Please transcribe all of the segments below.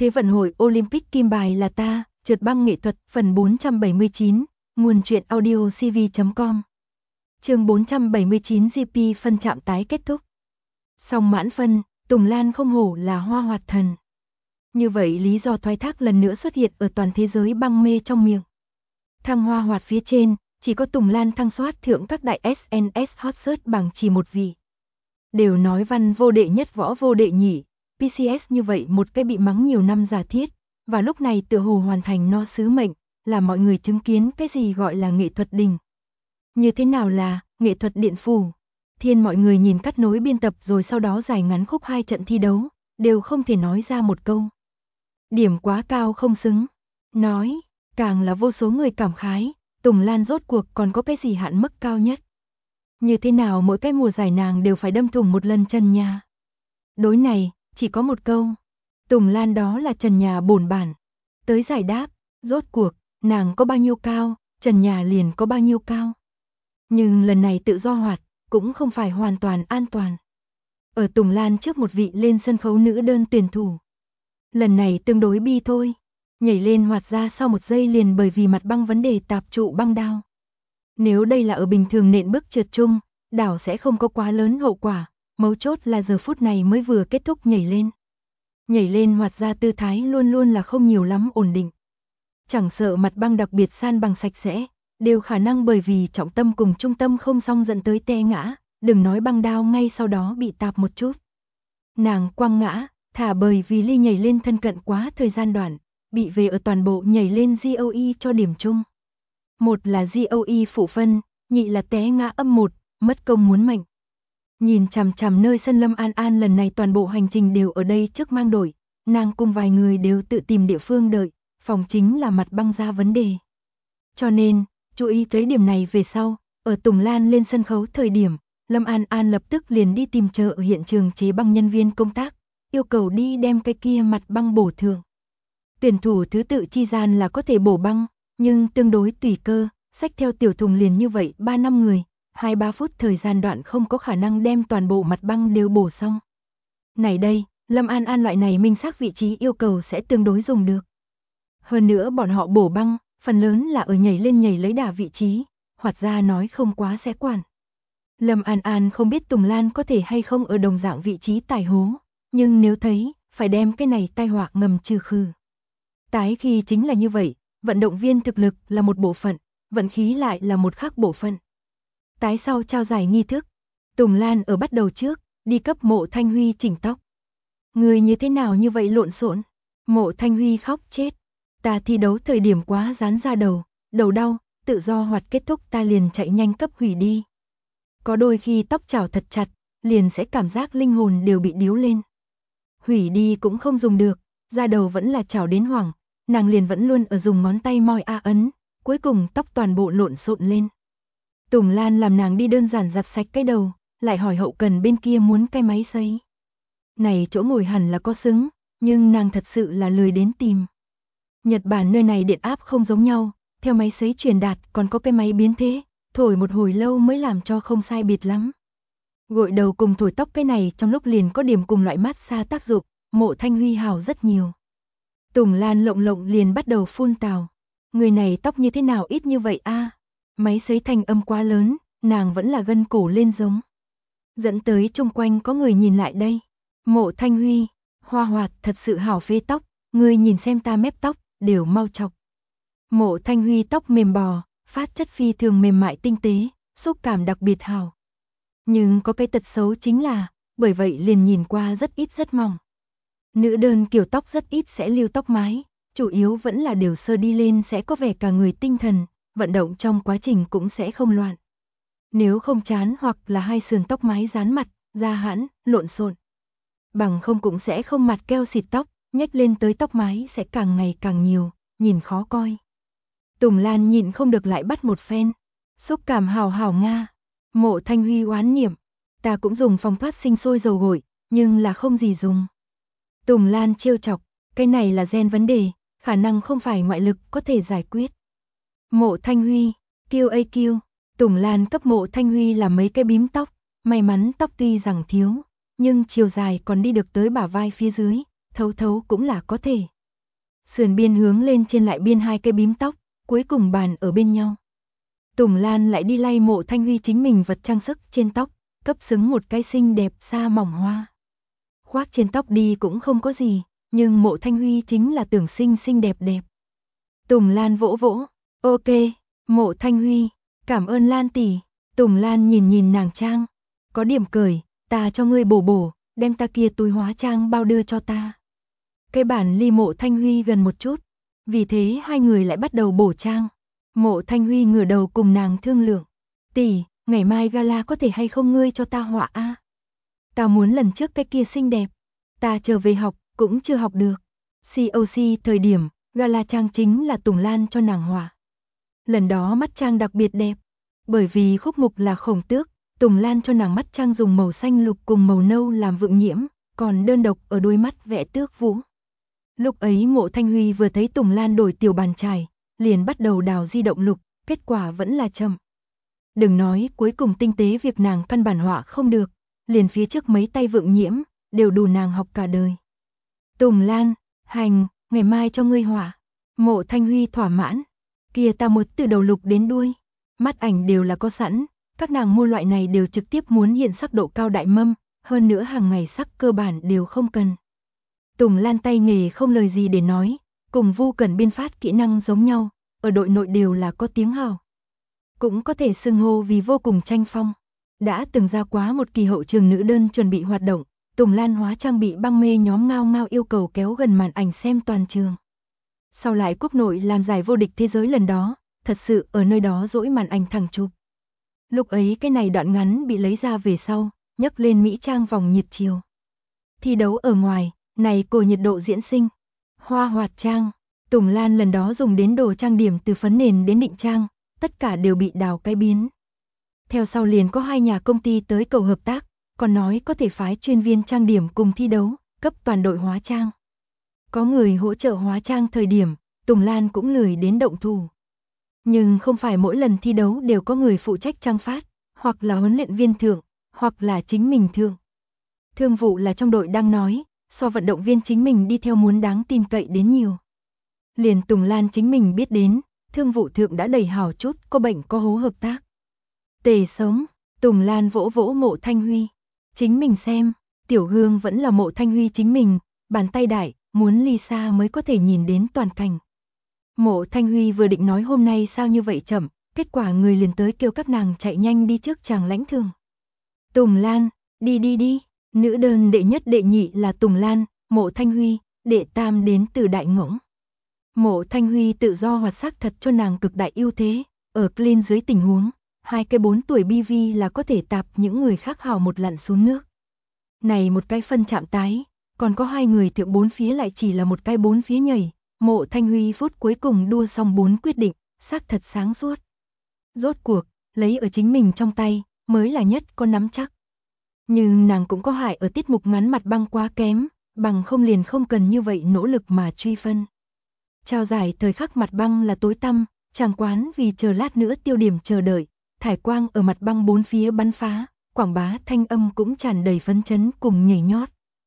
Thế vận hội Olympic kim bài là ta, trượt băng nghệ thuật, phần 479, nguồn truyện audio cv.com. Chương 479 GP phân chạm tái kết thúc. Song mãn phân, Tùng Lan không hổ là hoa hoạt thần. Như vậy lý do thoái thác lần nữa xuất hiện ở toàn thế giới băng mê trong miệng. Thăng hoa hoạt phía trên, chỉ có Tùng Lan thăng soát thượng các đại SNS hot search bằng chỉ một vị. Đều nói văn vô đệ nhất võ vô đệ nhị, PCS như vậy một cái bị mắng nhiều năm giả thiết, và lúc này tựa hồ hoàn thành nó sứ mệnh, là mọi người chứng kiến cái gì gọi là nghệ thuật đỉnh. Như thế nào là nghệ thuật điện phủ? Thiên mọi người nhìn cắt nối biên tập rồi sau đó giải ngắn khúc 2 trận thi đấu, đều không thể nói ra một câu. Điểm quá cao không xứng. Nói, càng là vô số người cảm khái, Tùng Lan rốt cuộc còn có cái gì hạn mức cao nhất. Như thế nào mỗi cái mùa giải nàng đều phải đâm thủng một lần trần nhà. Đối này, chỉ có một câu. Tùng Lan đó là trần nhà bổn bản. Tới giải đáp, rốt cuộc, nàng có bao nhiêu cao, trần nhà liền có bao nhiêu cao. Nhưng lần này tự do hoạt, cũng không phải hoàn toàn an toàn. Ở Tùng Lan trước một vị lên sân khấu nữ đơn tuyển thủ. Lần này tương đối bi thôi. Nhảy lên hoạt ra sau một giây liền bởi vì mặt băng vấn đề tạp trụ băng đao. Nếu đây là ở bình thường nện bước trượt chung, đảo sẽ không có quá lớn hậu quả, mấu chốt là giờ phút này mới vừa kết thúc nhảy lên. Nhảy lên hoạt ra tư thái luôn luôn là không nhiều lắm ổn định. Chẳng sợ mặt băng đặc biệt san bằng sạch sẽ, đều khả năng bởi vì trọng tâm cùng trung tâm không song dẫn tới té ngã, đừng nói băng đao ngay sau đó bị tạp một chút. Nàng quăng ngã, thả bởi vì ly nhảy lên thân cận quá thời gian đoạn, bị về ở toàn bộ nhảy lên GOE cho điểm chung. Một là GOE phụ phân, nhị là té ngã âm 1, mất công muốn mệnh. Nhìn chằm chằm nơi sân Lâm An An lần này toàn bộ hành trình đều ở đây trước mang đổi, nàng cùng vài người đều tự tìm địa phương đợi, phòng chính là mặt băng ra vấn đề. Cho nên, chú ý tới điểm này về sau, ở Tùng Lan lên sân khấu thời điểm, Lâm An An lập tức liền đi tìm chờ ở hiện trường chế băng nhân viên công tác, yêu cầu đi đem cái kia mặt băng bổ thường. Tuyển thủ thứ tự chi gian là có thể bổ băng, nhưng tương đối tùy cơ, xách theo tiểu thùng liền như vậy 3-5 người, 2-3 phút thời gian đoạn không có khả năng đem toàn bộ mặt băng đều bổ xong. Này đây, Lâm An An loại này minh xác vị trí yêu cầu sẽ tương đối dùng được. Hơn nữa bọn họ bổ băng, phần lớn là ở nhảy lên nhảy lấy đà vị trí, hoạt ra nói không quá sẽ quản. Lâm An An không biết Tùng Lan có thể hay không ở đồng dạng vị trí tài hố, nhưng nếu thấy, phải đem cái này tai họa ngầm trừ khử. Tái khi chính là như vậy, vận động viên thực lực là một bộ phận, vận khí lại là một khác bộ phận. Tái sau trao giải nghi thức, Tùng Lan ở bắt đầu trước, đi cấp Mộ Thanh Huy chỉnh tóc. Người như thế nào như vậy lộn xộn? Mộ Thanh Huy khóc chết. Ta thi đấu thời điểm quá dán ra đầu đau, tự do hoạt kết thúc ta liền chạy nhanh cấp hủy đi. Có đôi khi tóc chảo thật chặt, liền sẽ cảm giác linh hồn đều bị điếu lên. Hủy đi cũng không dùng được, da đầu vẫn là chảo đến hoảng, nàng liền vẫn luôn ở dùng ngón tay moi A ấn, cuối cùng tóc toàn bộ lộn xộn lên. Tùng Lan làm nàng đi đơn giản giặt sạch cái đầu, lại hỏi hậu cần bên kia muốn cái máy sấy. Này chỗ ngồi hẳn là có xứng, nhưng nàng thật sự là lười đến tìm. Nhật Bản nơi này điện áp không giống nhau, theo máy sấy truyền đạt còn có cái máy biến thế, thổi một hồi lâu mới làm cho không sai biệt lắm. Gội đầu cùng thổi tóc cái này trong lúc liền có điểm cùng loại massage tác dụng, Mộ Thanh Huy hào rất nhiều. Tùng Lan lộng lộng liền bắt đầu phun tào. Người này tóc như thế nào ít như vậy a? Máy sấy thanh âm quá lớn, nàng vẫn là gân cổ lên giống. Dẫn tới chung quanh có người nhìn lại đây. Mộ Thanh Huy, hoa hoạt thật sự hảo phê tóc, người nhìn xem ta mép tóc, đều mau chọc. Mộ Thanh Huy tóc mềm bò, phát chất phi thường mềm mại tinh tế, xúc cảm đặc biệt hảo. Nhưng có cái tật xấu chính là, bởi vậy liền nhìn qua rất ít rất mỏng. Nữ đơn kiểu tóc rất ít sẽ lưu tóc mái, chủ yếu vẫn là đều sơ đi lên sẽ có vẻ cả người tinh thần, vận động trong quá trình cũng sẽ không loạn. Nếu không chán hoặc là hai sườn tóc mái dán mặt, da hãn, lộn xộn. Bằng không cũng sẽ không mặt keo xịt tóc, nhếch lên tới tóc mái sẽ càng ngày càng nhiều, nhìn khó coi. Tùng Lan nhịn không được lại bắt một phen. Xúc cảm hào hào nga. Mộ Thanh Huy oán niệm. Ta cũng dùng phòng thoát sinh sôi dầu gội, nhưng là không gì dùng. Tùng Lan trêu chọc. Cái này là gen vấn đề, khả năng không phải ngoại lực có thể giải quyết. Mộ Thanh Huy, QAQ. Tùng Lan cấp Mộ Thanh Huy là mấy cái bím tóc. May mắn tóc tuy rằng thiếu, nhưng chiều dài còn đi được tới bả vai phía dưới, thấu thấu cũng là có thể. Sườn biên hướng lên trên lại biên hai cái bím tóc, cuối cùng bàn ở bên nhau. Tùng Lan lại đi lay Mộ Thanh Huy chính mình vật trang sức trên tóc, cấp xứng một cái xinh đẹp sa mỏng hoa. Khoác trên tóc đi cũng không có gì, nhưng Mộ Thanh Huy chính là tưởng xinh xinh đẹp đẹp. Tùng Lan vỗ vỗ, ok, Mộ Thanh Huy, cảm ơn Lan tỷ. Tùng Lan nhìn nhìn nàng trang, có điểm cười, ta cho ngươi bổ bổ, đem ta kia túi hóa trang bao đưa cho ta. Cái bản ly Mộ Thanh Huy gần một chút, vì thế hai người lại bắt đầu bổ trang. Mộ Thanh Huy ngửa đầu cùng nàng thương lượng, tỷ, ngày mai gala có thể hay không ngươi cho ta họa a? Ta muốn lần trước cái kia xinh đẹp, ta trở về học, cũng chưa học được. COC thời điểm, gala trang chính là Tùng Lan cho nàng họa. Lần đó mắt trang đặc biệt đẹp, bởi vì khúc mục là Khổng Tước, Tùng Lan cho nàng mắt trang dùng màu xanh lục cùng màu nâu làm vượng nhiễm, còn đơn độc ở đôi mắt vẽ tước vũ. Lúc ấy Mộ Thanh Huy vừa thấy Tùng Lan đổi tiểu bàn chải, liền bắt đầu đào di động lục, kết quả vẫn là chậm. Đừng nói cuối cùng tinh tế việc nàng căn bản họa không được, liền phía trước mấy tay vượng nhiễm, đều đủ nàng học cả đời. Tùng Lan, hành, ngày mai cho ngươi họa. Mộ Thanh Huy thỏa mãn, kia ta một từ đầu lục đến đuôi. Mắt ảnh đều là có sẵn, các nàng mua loại này đều trực tiếp muốn hiện sắc độ cao đại mâm, hơn nữa hàng ngày sắc cơ bản đều không cần. Tùng Lan tay nghề không lời gì để nói, cùng Vu Cẩn biên phát kỹ năng giống nhau, ở đội nội đều là có tiếng hào. Cũng có thể xưng hô vì vô cùng tranh phong. Đã từng ra quá một kỳ hậu trường nữ đơn chuẩn bị hoạt động, Tùng Lan hóa trang bị băng mê nhóm ngao ngao yêu cầu kéo gần màn ảnh xem toàn trường. Sau lại quốc nội làm giải vô địch thế giới lần đó, thật sự ở nơi đó dỗi màn ảnh thẳng chụp. Lúc ấy cái này đoạn ngắn bị lấy ra về sau, nhấc lên Mỹ Trang vòng nhiệt chiều. Thi đấu ở ngoài, này cô nhiệt độ diễn sinh. Hoa hoạt trang, Tùng Lan lần đó dùng đến đồ trang điểm từ phấn nền đến định trang, tất cả đều bị đào cái biến. Theo sau liền có hai nhà công ty tới cầu hợp tác, còn nói có thể phái chuyên viên trang điểm cùng thi đấu, cấp toàn đội hóa trang. Có người hỗ trợ hóa trang thời điểm, Tùng Lan cũng lười đến động thủ. Nhưng không phải mỗi lần thi đấu đều có người phụ trách trang phát, hoặc là huấn luyện viên thượng, hoặc là chính mình thượng. Thương vụ là trong đội đang nói, so vận động viên chính mình đi theo muốn đáng tin cậy đến nhiều. Liền Tùng Lan chính mình biết đến, thương vụ thượng đã đầy hào chút, có bệnh có hố hợp tác. Tề sống, Tùng Lan vỗ vỗ Mộ Thanh Huy. Chính mình xem, tiểu gương vẫn là Mộ Thanh Huy chính mình, bàn tay đại, muốn ly xa mới có thể nhìn đến toàn cảnh. Mộ Thanh Huy vừa định nói hôm nay sao như vậy chậm, kết quả người liền tới kêu các nàng chạy nhanh đi trước chàng lãnh thường. Tùng Lan, đi đi đi, nữ đơn đệ nhất đệ nhị là Tùng Lan, Mộ Thanh Huy, đệ tam đến từ Đại Ngỗng. Mộ Thanh Huy tự do hoạt sắc thật cho nàng cực đại ưu thế, ở clean dưới tình huống, hai cái 4 tuổi BV là có thể tạp những người khác hào một lặn xuống nước. Này một cái phân chạm tái, còn có hai người thượng bốn phía lại chỉ là một cái bốn phía nhảy, Mộ Thanh Huy phút cuối cùng đua xong 4 quyết định, xác thật sáng suốt. Rốt cuộc, lấy ở chính mình trong tay, mới là nhất có nắm chắc. Nhưng nàng cũng có hại ở tiết mục ngắn mặt băng quá kém, bằng không liền không cần như vậy nỗ lực mà truy phân. Trao giải thời khắc mặt băng là tối tăm, chàng quán vì chờ lát nữa tiêu điểm chờ đợi, thải quang ở mặt băng bốn phía bắn phá, quảng bá thanh âm cũng tràn đầy phấn chấn cùng nhảy nhót.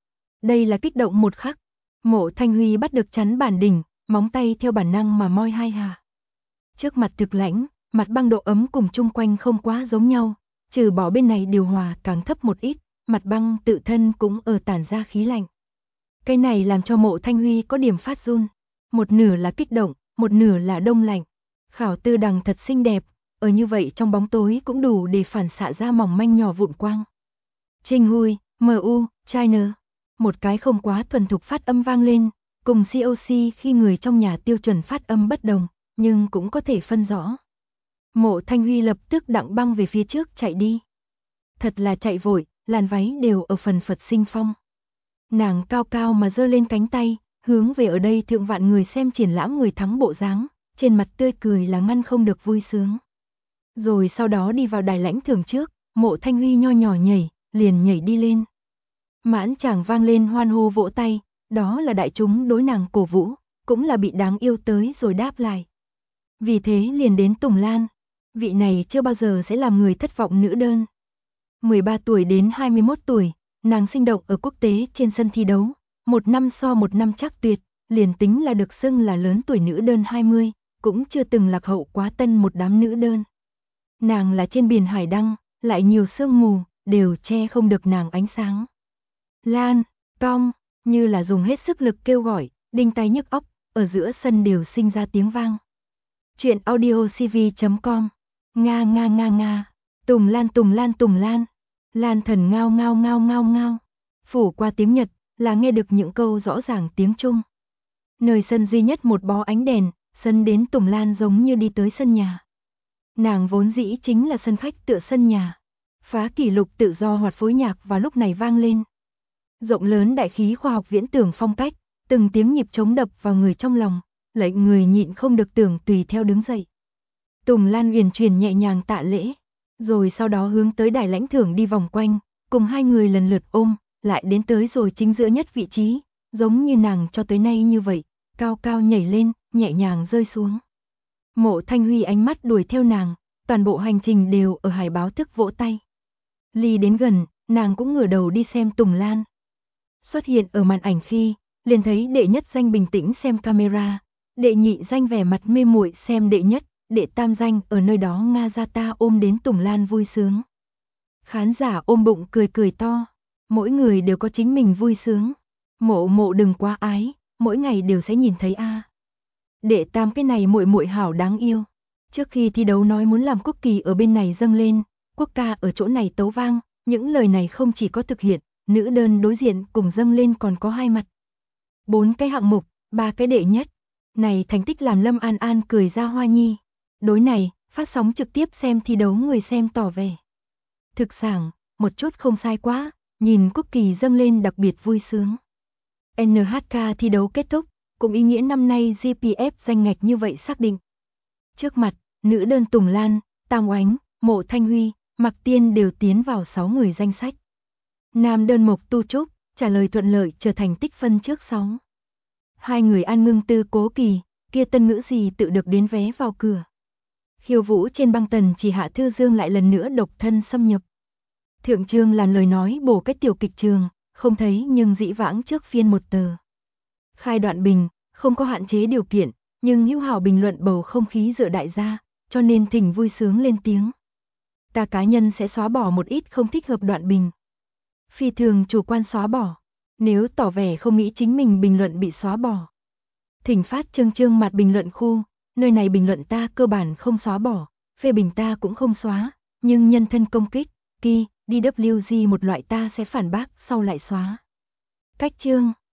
Đây là kích động một khắc, Mộ Thanh Huy bắt được chắn bản đỉnh, móng tay theo bản năng mà moi hai hà. Trước mặt thực lãnh, mặt băng độ ấm cùng chung quanh không quá giống nhau, trừ bỏ bên này điều hòa càng thấp một ít, mặt băng tự thân cũng ở tản ra khí lạnh. Cái này làm cho Mộ Thanh Huy có điểm phát run, một nửa là kích động, một nửa là đông lạnh. Khảo tư đằng thật xinh đẹp, ở như vậy trong bóng tối cũng đủ để phản xạ ra mỏng manh nhỏ vụn quang. Trinh Hui, MU, China, một cái không quá thuần thục phát âm vang lên, cùng COC khi người trong nhà tiêu chuẩn phát âm bất đồng, nhưng cũng có thể phân rõ. Mộ Thanh Huy lập tức đặng băng về phía trước chạy đi. Thật là chạy vội, làn váy đều ở phần phật sinh phong. Nàng cao cao mà giơ lên cánh tay, hướng về ở đây thượng vạn người xem triển lãm người thắng bộ dáng, trên mặt tươi cười là ngăn không được vui sướng. Rồi sau đó đi vào đài lãnh thưởng trước, Mộ Thanh Huy nho nhỏ nhảy, liền nhảy đi lên. Mãn chàng vang lên hoan hô vỗ tay, đó là đại chúng đối nàng cổ vũ, cũng là bị đáng yêu tới rồi đáp lại. Vì thế liền đến Tùng Lan, vị này chưa bao giờ sẽ làm người thất vọng nữ đơn. 13 tuổi đến 21 tuổi, nàng sinh động ở quốc tế trên sân thi đấu, một năm so một năm chắc tuyệt, liền tính là được xưng là lớn tuổi nữ đơn 20, cũng chưa từng lạc hậu quá tân một đám nữ đơn. Nàng là trên biển hải đăng, lại nhiều sương mù, đều che không được nàng ánh sáng. Lan, cong, như là dùng hết sức lực kêu gọi, đinh tai nhức óc, ở giữa sân đều sinh ra tiếng vang. Chuyện audio cv.com. Nga nga nga nga, Tùng Lan Tùng Lan Tùng Lan, Lan thần ngao ngao ngao ngao ngao. Phủ qua tiếng Nhật, là nghe được những câu rõ ràng tiếng Trung. Nơi sân duy nhất một bó ánh đèn, sân đến Tùng Lan giống như đi tới sân nhà. Nàng vốn dĩ chính là sân khách tựa sân nhà. Phá kỷ lục tự do hoạt phối nhạc vào lúc này vang lên. Rộng lớn đại khí khoa học viễn tưởng phong cách, từng tiếng nhịp trống đập vào người trong lòng, lệnh người nhịn không được tưởng tùy theo đứng dậy. Tùng Lan uyển chuyển nhẹ nhàng tạ lễ, rồi sau đó hướng tới đài lãnh thưởng đi vòng quanh, cùng hai người lần lượt ôm, lại đến tới rồi chính giữa nhất vị trí, giống như nàng cho tới nay như vậy, cao cao nhảy lên, nhẹ nhàng rơi xuống. Mộ Thanh Huy ánh mắt đuổi theo nàng, toàn bộ hành trình đều ở hải báo thức vỗ tay. Ly đến gần, nàng cũng ngửa đầu đi xem Tùng Lan. Xuất hiện ở màn ảnh khi, liền thấy đệ nhất danh bình tĩnh xem camera, đệ nhị danh vẻ mặt mê muội xem đệ nhất, đệ tam danh ở nơi đó Nga ra ta ôm đến Tùng Lan vui sướng. Khán giả ôm bụng cười cười to, mỗi người đều có chính mình vui sướng. Mộ đừng quá ái, mỗi ngày đều sẽ nhìn thấy a. Đệ tam cái này muội muội hảo đáng yêu. Trước khi thi đấu nói muốn làm quốc kỳ ở bên này dâng lên, quốc ca ở chỗ này tấu vang, những lời này không chỉ có thực hiện, nữ đơn đối diện cùng dâng lên còn có hai mặt. 4 cái hạng mục, 3 cái đệ nhất. Này thành tích làm Lâm An An cười ra hoa nhi. Đối này, phát sóng trực tiếp xem thi đấu người xem tỏ vẻ. Thực sảng, một chút không sai quá, nhìn quốc kỳ dâng lên đặc biệt vui sướng. NHK thi đấu kết thúc, cũng ý nghĩa năm nay GPF danh ngạch như vậy xác định. Trước mặt, nữ đơn Tùng Lan, Tam Oánh, Mộ Thanh Huy, Mạc Tiên đều tiến vào 6 người danh sách. Nam đơn Mộc Tu Trúc, trả lời thuận lợi trở thành tích phân trước 6. Hai người An Ngưng Tư Cố Kỳ, kia tân ngữ gì tự được đến vé vào cửa. Khiêu vũ trên băng tần chỉ Hạ Thư Dương lại lần nữa độc thân xâm nhập. Thượng trường làm lời nói bổ kết tiểu kịch trường, không thấy nhưng dĩ vãng trước phiên một tờ. Khai đoạn bình, không có hạn chế điều kiện, nhưng hữu hảo bình luận bầu không khí giữa đại gia, cho nên thỉnh vui sướng lên tiếng. Ta cá nhân sẽ xóa bỏ một ít không thích hợp đoạn bình. Phi thường chủ quan xóa bỏ, nếu tỏ vẻ không nghĩ chính mình bình luận bị xóa bỏ. Thỉnh phát chương mặt bình luận khu, nơi này bình luận ta cơ bản không xóa bỏ, phê bình ta cũng không xóa, nhưng nhân thân công kích, DWG một loại ta sẽ phản bác sau lại xóa. Cách chương